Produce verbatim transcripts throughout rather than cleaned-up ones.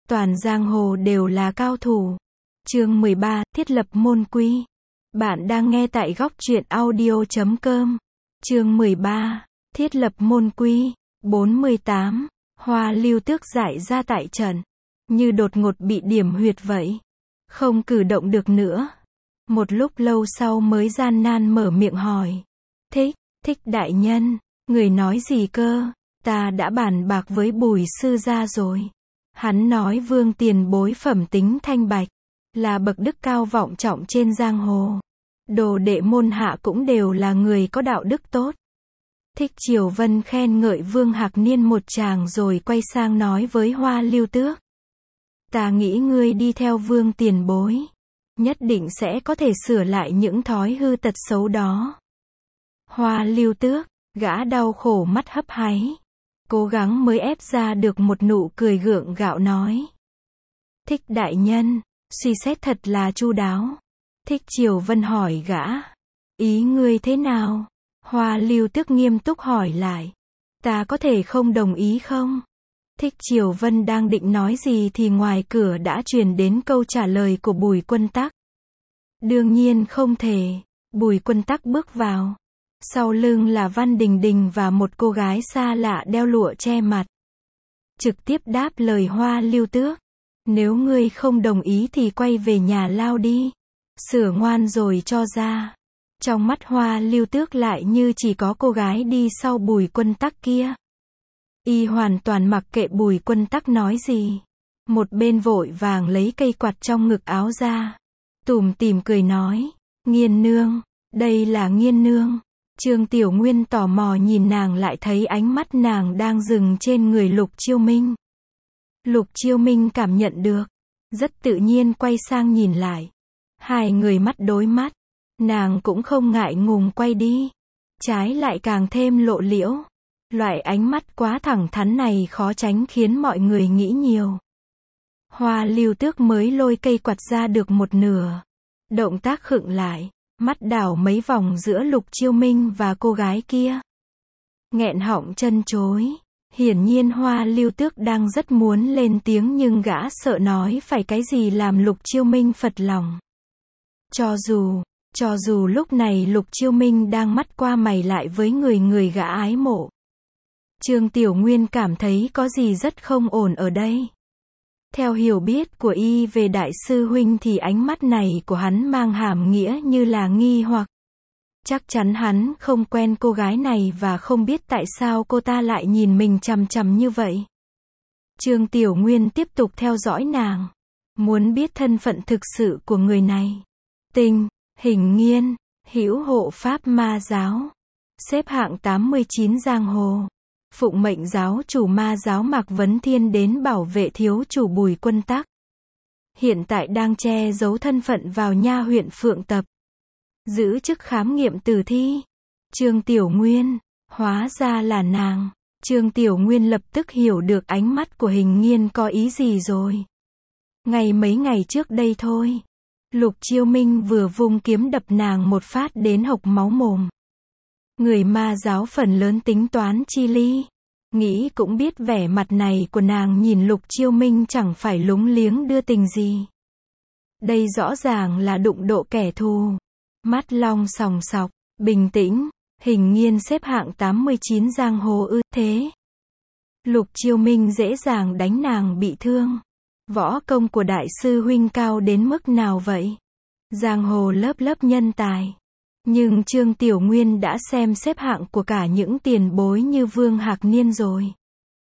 toàn giang hồ đều là cao thủ. Chương mười ba, thiết lập môn quy. Bạn đang nghe tại góc truyện audio chấm com. Chương mười ba, thiết lập môn quy. bốn mươi tám, Hoa Lưu Tước giải ra tại trận, như đột ngột bị điểm huyệt vậy, không cử động được nữa. Một lúc lâu sau mới gian nan mở miệng hỏi. Thích, thích đại nhân, người nói gì cơ? Ta đã bàn bạc với Bùi sư gia rồi. Hắn nói Vương tiền bối phẩm tính thanh bạch, là bậc đức cao vọng trọng trên giang hồ. Đồ đệ môn hạ cũng đều là người có đạo đức tốt. Thích Triều Vân khen ngợi Vương Hạc Niên một tràng rồi quay sang nói với Hoa Lưu Tước. Ta nghĩ ngươi đi theo Vương tiền bối, nhất định sẽ có thể sửa lại những thói hư tật xấu đó. Hoa Lưu Tước, gã đau khổ mắt hấp háy, cố gắng mới ép ra được một nụ cười gượng gạo nói. Thích đại nhân, suy xét thật là chu đáo. Thích Triều Vân hỏi gã, ý ngươi thế nào? Hoa Lưu Tước nghiêm túc hỏi lại, ta có thể không đồng ý không? Thích Triều Vân đang định nói gì thì ngoài cửa đã truyền đến câu trả lời của Bùi Quân Tắc. Đương nhiên không thể. Bùi Quân Tắc bước vào. Sau lưng là Văn Đình Đình và một cô gái xa lạ đeo lụa che mặt. Trực tiếp đáp lời Hoa Lưu Tước. Nếu ngươi không đồng ý thì quay về nhà lao đi. Sửa ngoan rồi cho ra. Trong mắt Hoa Lưu Tước lại như chỉ có cô gái đi sau Bùi Quân Tắc kia. Y hoàn toàn mặc kệ Bùi Quân Tắc nói gì. Một bên vội vàng lấy cây quạt trong ngực áo ra. Tủm tỉm cười nói. Nghiên nương, đây là Nghiên nương. Trương Tiểu Nguyên tò mò nhìn nàng lại thấy ánh mắt nàng đang dừng trên người Lục Chiêu Minh. Lục Chiêu Minh cảm nhận được. Rất tự nhiên quay sang nhìn lại. Hai người mắt đối mắt. Nàng cũng không ngại ngùng quay đi. Trái lại càng thêm lộ liễu. Loại ánh mắt quá thẳng thắn này khó tránh khiến mọi người nghĩ nhiều. Hoa Lưu Tước mới lôi cây quạt ra được một nửa. Động tác khựng lại. Mắt đảo mấy vòng giữa Lục Chiêu Minh và cô gái kia. Nghẹn họng chân chối. Hiển nhiên Hoa Lưu Tước đang rất muốn lên tiếng nhưng gã sợ nói phải cái gì làm Lục Chiêu Minh phật lòng. Cho dù, cho dù lúc này Lục Chiêu Minh đang mắt qua mày lại với người người gã ái mộ. Trương Tiểu Nguyên cảm thấy có gì rất không ổn ở đây. Theo hiểu biết của y về đại sư huynh thì ánh mắt này của hắn mang hàm nghĩa như là nghi hoặc. Chắc chắn hắn không quen cô gái này và không biết tại sao cô ta lại nhìn mình chằm chằm như vậy. Trương Tiểu Nguyên tiếp tục theo dõi nàng. Muốn biết thân phận thực sự của người này. Tinh, Hình Nghiên, hữu hộ Pháp Ma giáo. Xếp hạng tám mươi chín giang hồ. Phụng mệnh giáo chủ Ma giáo Mạc Vấn Thiên đến bảo vệ thiếu chủ Bùi Quân Tắc. Hiện tại đang che giấu thân phận vào nha huyện Phượng Tập. Giữ chức khám nghiệm tử thi. Trương Tiểu Nguyên, hóa ra là nàng. Trương Tiểu Nguyên lập tức hiểu được ánh mắt của Hình Nghiên có ý gì rồi. Ngày mấy ngày trước đây thôi. Lục Chiêu Minh vừa vung kiếm đập nàng một phát đến hộc máu mồm. Người Ma giáo phần lớn tính toán chi ly. Nghĩ cũng biết vẻ mặt này của nàng nhìn Lục Chiêu Minh chẳng phải lúng liếng đưa tình gì. Đây rõ ràng là đụng độ kẻ thù. Mắt long sòng sọc, bình tĩnh, Hình Nghiên xếp hạng tám mươi chín giang hồ ư thế. Lục Chiêu Minh dễ dàng đánh nàng bị thương. Võ công của đại sư huynh cao đến mức nào vậy? Giang hồ lớp lớp nhân tài. Nhưng Trương Tiểu Nguyên đã xem xếp hạng của cả những tiền bối như Vương Hạc Niên rồi.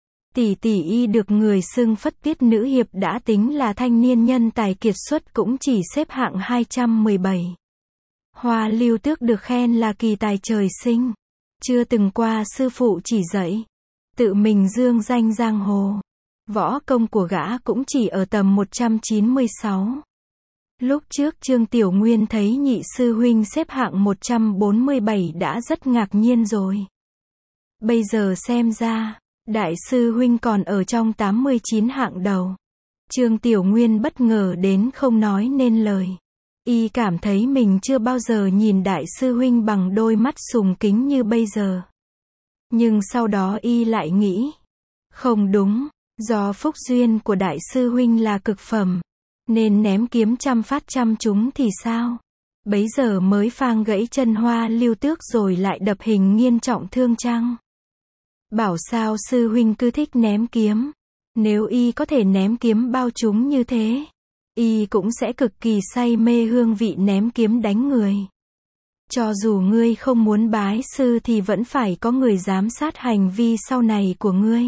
Tỷ tỷ y được người xưng Phất Tiết nữ hiệp đã tính là thanh niên nhân tài kiệt xuất cũng chỉ xếp hạng hai trăm mười bảy. Hoa Lưu Tước được khen là kỳ tài trời sinh. Chưa từng qua sư phụ chỉ dạy. Tự mình dương danh giang hồ. Võ công của gã cũng chỉ ở tầm một trăm chín mươi sáu. Lúc trước Trương Tiểu Nguyên thấy nhị sư huynh xếp hạng một trăm bốn mươi bảy đã rất ngạc nhiên rồi. Bây giờ xem ra, đại sư huynh còn ở trong tám mươi chín hạng đầu. Trương Tiểu Nguyên bất ngờ đến không nói nên lời. Y cảm thấy mình chưa bao giờ nhìn đại sư huynh bằng đôi mắt sùng kính như bây giờ. Nhưng sau đó y lại nghĩ, không đúng, Do phúc duyên của đại sư huynh là cực phẩm, nên ném kiếm trăm phát trăm trúng thì sao? Bấy giờ mới phang gãy chân Hoa Lưu Tước rồi lại đập Hình Nghiên trọng thương chăng? Bảo sao sư huynh cứ thích ném kiếm. Nếu y có thể ném kiếm bao trúng như thế, y cũng sẽ cực kỳ say mê hương vị ném kiếm đánh người. Cho dù ngươi không muốn bái sư thì vẫn phải có người giám sát hành vi sau này của ngươi.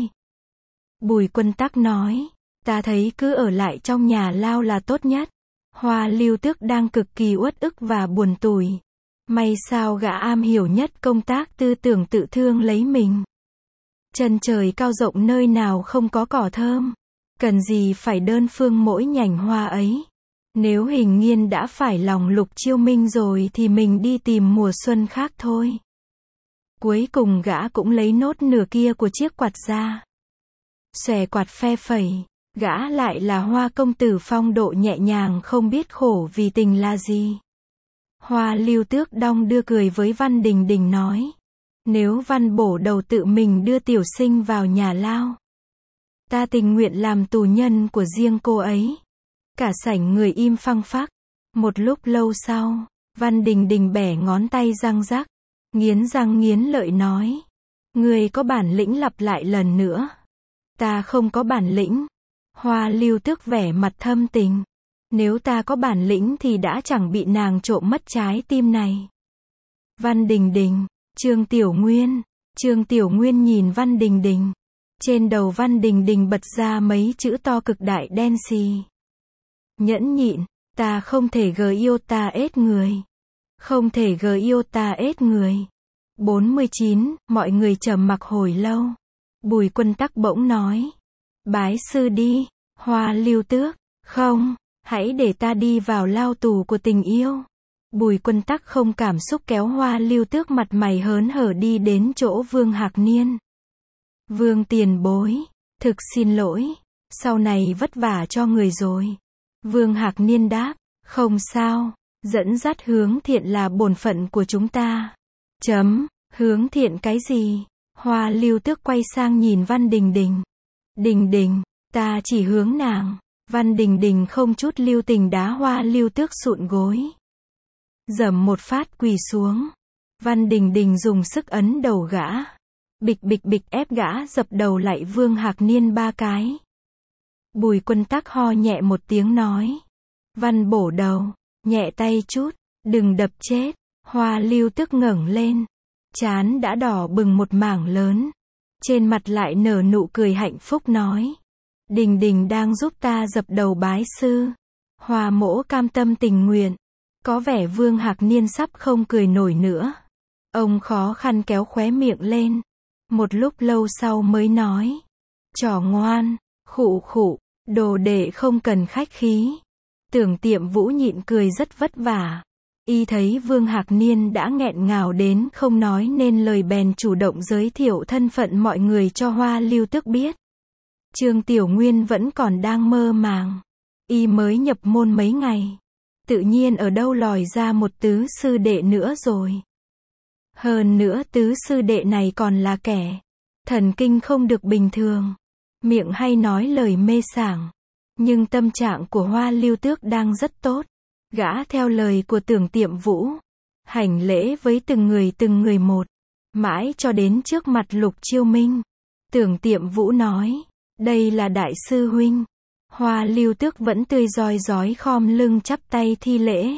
Bùi Quân Tắc nói, ta thấy cứ ở lại trong nhà lao là tốt nhất. Hoa Lưu Tước đang cực kỳ uất ức và buồn tủi. May sao gã am hiểu nhất công tác tư tưởng tự thương lấy mình. Chân trời cao rộng nơi nào không có cỏ thơm. Cần gì phải đơn phương mỗi nhành hoa ấy. Nếu Hình Nghiên đã phải lòng Lục Chiêu Minh rồi thì mình đi tìm mùa xuân khác thôi. Cuối cùng gã cũng lấy nốt nửa kia của chiếc quạt ra. Xòe quạt phe phẩy. Gã lại là Hoa công tử phong độ nhẹ nhàng không biết khổ vì tình là gì. Hoa Lưu Tước đong đưa cười với Văn Đình Đình nói. Nếu Văn bổ đầu tự mình đưa tiểu sinh vào nhà lao, ta tình nguyện làm tù nhân của riêng cô ấy. Cả sảnh người im phăng phắc. Một lúc lâu sau, Văn Đình Đình bẻ ngón tay răng rắc, nghiến răng nghiến lợi nói. Ngươi có bản lĩnh lặp lại lần nữa. Ta không có bản lĩnh. Hoa Lưu Tước vẻ mặt thâm tình. Nếu ta có bản lĩnh thì đã chẳng bị nàng trộm mất trái tim này. Văn Đình Đình, Trương Tiểu Nguyên. Trương Tiểu Nguyên nhìn Văn Đình Đình. Trên đầu Văn Đình Đình bật ra mấy chữ to cực đại đen xì. Nhẫn nhịn, ta không thể gờ yêu ta ết người. Không thể gờ yêu ta ết người. bốn mươi chín, mọi người trầm mặc hồi lâu. Bùi Quân Tắc bỗng nói. Bái sư đi, Hoa Lưu Tước. Không, hãy để ta đi vào lao tù của tình yêu. Bùi Quân Tắc không cảm xúc kéo Hoa Lưu Tước mặt mày hớn hở đi đến chỗ Vương Hạc Niên. Vương tiền bối, thực xin lỗi, sau này vất vả cho người rồi. Vương Hạc Niên đáp, không sao, dẫn dắt hướng thiện là bổn phận của chúng ta. Chấm, hướng thiện cái gì? Hoa Lưu Tước quay sang nhìn Văn Đình Đình. Đình Đình, ta chỉ hướng nàng. Văn Đình Đình không chút lưu tình đá Hoa Lưu Tước sụn gối. Dầm một phát quỳ xuống. Văn Đình Đình dùng sức ấn đầu gã. Bịch bịch bịch ép gã dập đầu lại Vương Hạc Niên ba cái. Bùi Quân Tắc ho nhẹ một tiếng nói. Văn bổ đầu, nhẹ tay chút, đừng đập chết. Hoa Lưu Tước ngẩng lên. Trán đã đỏ bừng một mảng lớn. Trên mặt lại nở nụ cười hạnh phúc nói. Đình Đình đang giúp ta dập đầu bái sư. Hoa mỗ cam tâm tình nguyện. Có vẻ Vương Hạc Niên sắp không cười nổi nữa. Ông khó khăn kéo khóe miệng lên. Một lúc lâu sau mới nói. Trò ngoan, khụ khụ, đồ đệ không cần khách khí. Tưởng Tiệm Vũ nhịn cười rất vất vả. Y thấy Vương Hạc Niên đã nghẹn ngào đến không nói nên lời bèn chủ động giới thiệu thân phận mọi người cho Hoa Lưu Tước biết. Trương Tiểu Nguyên vẫn còn đang mơ màng. Y mới nhập môn mấy ngày. Tự nhiên ở đâu lòi ra một tứ sư đệ nữa rồi. Hơn nữa tứ sư đệ này còn là kẻ thần kinh không được bình thường. Miệng hay nói lời mê sảng. Nhưng tâm trạng của Hoa Lưu Tước đang rất tốt. Gã theo lời của Tưởng Tiệm Vũ. Hành lễ với từng người từng người một. Mãi cho đến trước mặt Lục Chiêu Minh. Tưởng Tiệm Vũ nói. Đây là đại sư huynh. Hoa Lưu Tước vẫn tươi rói rói khom lưng chắp tay thi lễ.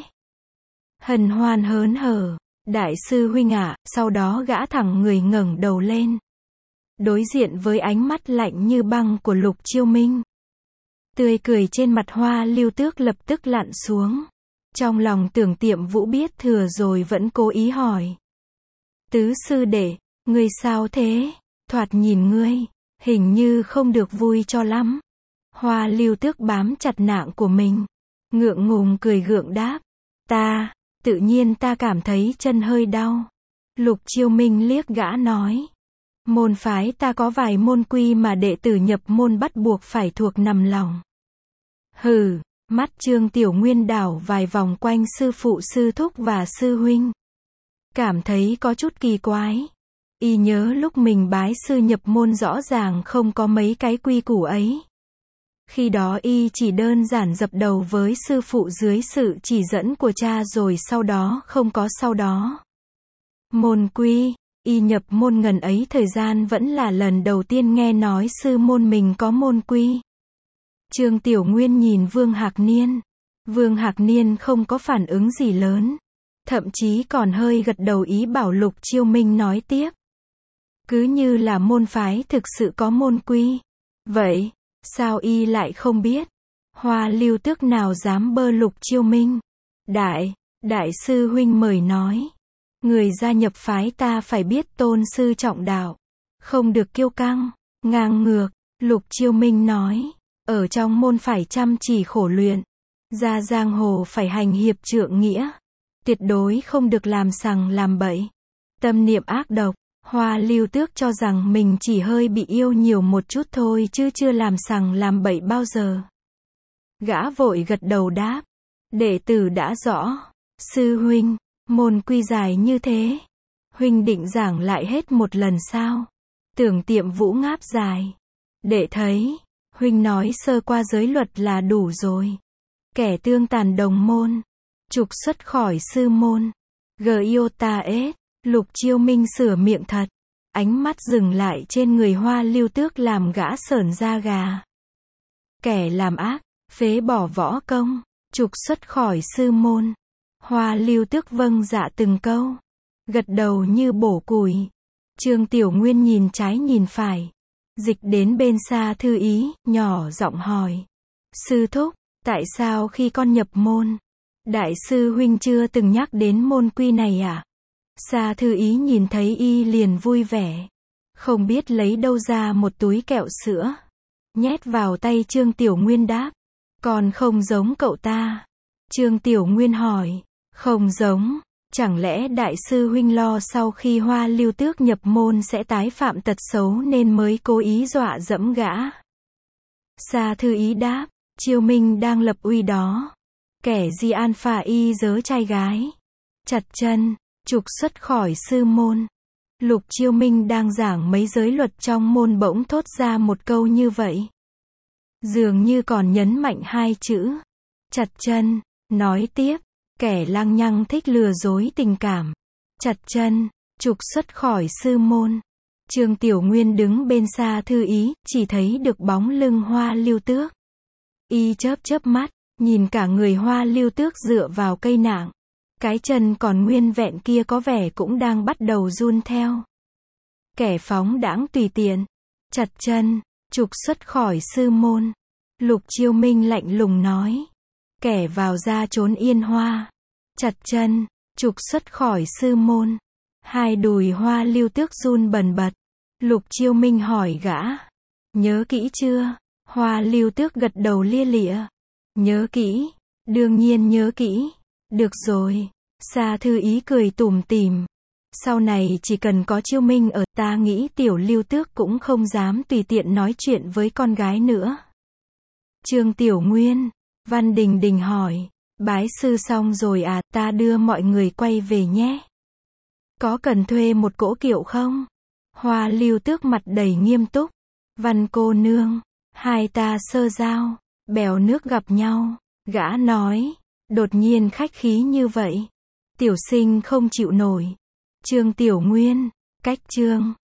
Hân hoan hớn hở. Đại sư huynh ạ, sau đó gã thẳng người ngẩng đầu lên. Đối diện với ánh mắt lạnh như băng của Lục Chiêu Minh. Tươi cười trên mặt Hoa Lưu Tước lập tức lặn xuống. Trong lòng Tưởng Tiệm Vũ biết thừa rồi vẫn cố ý hỏi. Tứ sư đệ, ngươi sao thế? Thoạt nhìn ngươi, hình như không được vui cho lắm. Hoa Lưu Tước bám chặt nạng của mình. Ngượng ngùng cười gượng đáp. Ta, tự nhiên ta cảm thấy chân hơi đau. Lục Chiêu Minh liếc gã nói. Môn phái ta có vài môn quy mà đệ tử nhập môn bắt buộc phải thuộc nằm lòng. Hừ, mắt Trương Tiểu Nguyên đảo vài vòng quanh sư phụ sư thúc và sư huynh. Cảm thấy có chút kỳ quái. Y nhớ lúc mình bái sư nhập môn rõ ràng không có mấy cái quy củ ấy. Khi đó y chỉ đơn giản dập đầu với sư phụ dưới sự chỉ dẫn của cha rồi sau đó không có sau đó. Môn quy, y nhập môn ngần ấy thời gian vẫn là lần đầu tiên nghe nói sư môn mình có môn quy. Trương Tiểu Nguyên nhìn Vương Hạc Niên. Vương Hạc Niên không có phản ứng gì lớn. Thậm chí còn hơi gật đầu ý bảo Lục Chiêu Minh nói tiếp. Cứ như là môn phái thực sự có môn quy. Vậy, sao y lại không biết? Hoa Lưu Tước nào dám bơ Lục Chiêu Minh? Đại, đại sư huynh mời nói. Người gia nhập phái ta phải biết tôn sư trọng đạo. Không được kiêu căng, ngang ngược. Lục Chiêu Minh nói. Ở trong môn phải chăm chỉ khổ luyện. Ra giang hồ phải hành hiệp trượng nghĩa. Tuyệt đối không được làm sằng làm bậy. Tâm niệm ác độc. Hoa Lưu Tước cho rằng mình chỉ hơi bị yêu nhiều một chút thôi chứ chưa làm sằng làm bậy bao giờ. Gã vội gật đầu đáp. Đệ tử đã rõ. Sư huynh, môn quy dài như thế. Huynh định giảng lại hết một lần sao? Tưởng Tiệm Vũ ngáp dài. Đệ thấy, huynh nói sơ qua giới luật là đủ rồi. Kẻ tương tàn đồng môn. Trục xuất khỏi sư môn. Giota S. Lục Chiêu Minh sửa miệng thật. Ánh mắt dừng lại trên người Hoa Lưu Tước làm gã sởn da gà. Kẻ làm ác, phế bỏ võ công, trục xuất khỏi sư môn. Hoa Lưu Tước vâng dạ từng câu. Gật đầu như bổ củi. Trương Tiểu Nguyên nhìn trái nhìn phải. Dịch đến bên Sa Thư Ý, nhỏ giọng hỏi. Sư thúc, tại sao khi con nhập môn, đại sư huynh chưa từng nhắc đến môn quy này à? Sa Thư Ý nhìn thấy y liền vui vẻ. Không biết lấy đâu ra một túi kẹo sữa. Nhét vào tay Trương Tiểu Nguyên đáp. Còn không giống cậu ta. Trương Tiểu Nguyên hỏi. Không giống. Chẳng lẽ đại sư huynh lo sau khi Hoa Lưu Tước nhập môn sẽ tái phạm tật xấu nên mới cố ý dọa dẫm gã? Sa Thư Ý đáp. Chiêu Minh đang lập uy đó. Kẻ gì an phả y dớ trai gái. Chặt chân. Trục xuất khỏi sư môn. Lục Chiêu Minh đang giảng mấy giới luật trong môn bỗng thốt ra một câu như vậy. Dường như còn nhấn mạnh hai chữ. Chặt chân. Nói tiếp. Kẻ lăng nhăng thích lừa dối tình cảm. Chặt chân. Trục xuất khỏi sư môn. Trương Tiểu Nguyên đứng bên Sa Thư Ý, chỉ thấy được bóng lưng Hoa Lưu Tước. Y chớp chớp mắt, nhìn cả người Hoa Lưu Tước dựa vào cây nạng. Cái chân còn nguyên vẹn kia có vẻ cũng đang bắt đầu run theo. Kẻ phóng đãng tùy tiện. Chặt chân. Trục xuất khỏi sư môn. Lục Chiêu Minh lạnh lùng nói. Kẻ vào ra trốn yên hoa. Chặt chân. Trục xuất khỏi sư môn. Hai đùi Hoa Lưu Tước run bần bật. Lục Chiêu Minh hỏi gã. Nhớ kỹ chưa? Hoa Lưu Tước gật đầu lia lịa. Nhớ kỹ. Đương nhiên nhớ kỹ. Được rồi. Sa Thư Ý cười tủm tỉm. Sau này chỉ cần có Chiêu Minh ở, ta nghĩ tiểu Lưu Tước cũng không dám tùy tiện nói chuyện với con gái nữa. Trương Tiểu Nguyên. Văn Đình Đình hỏi. Bái sư xong rồi à, ta đưa mọi người quay về nhé. Có cần thuê một cỗ kiệu không? Hoa Lưu Tước mặt đầy nghiêm túc. Văn cô nương. Hai ta sơ giao. Bèo nước gặp nhau. Gã nói. Đột nhiên khách khí như vậy. Tiểu sinh không chịu nổi. Trương Tiểu Nguyên. Cách chương.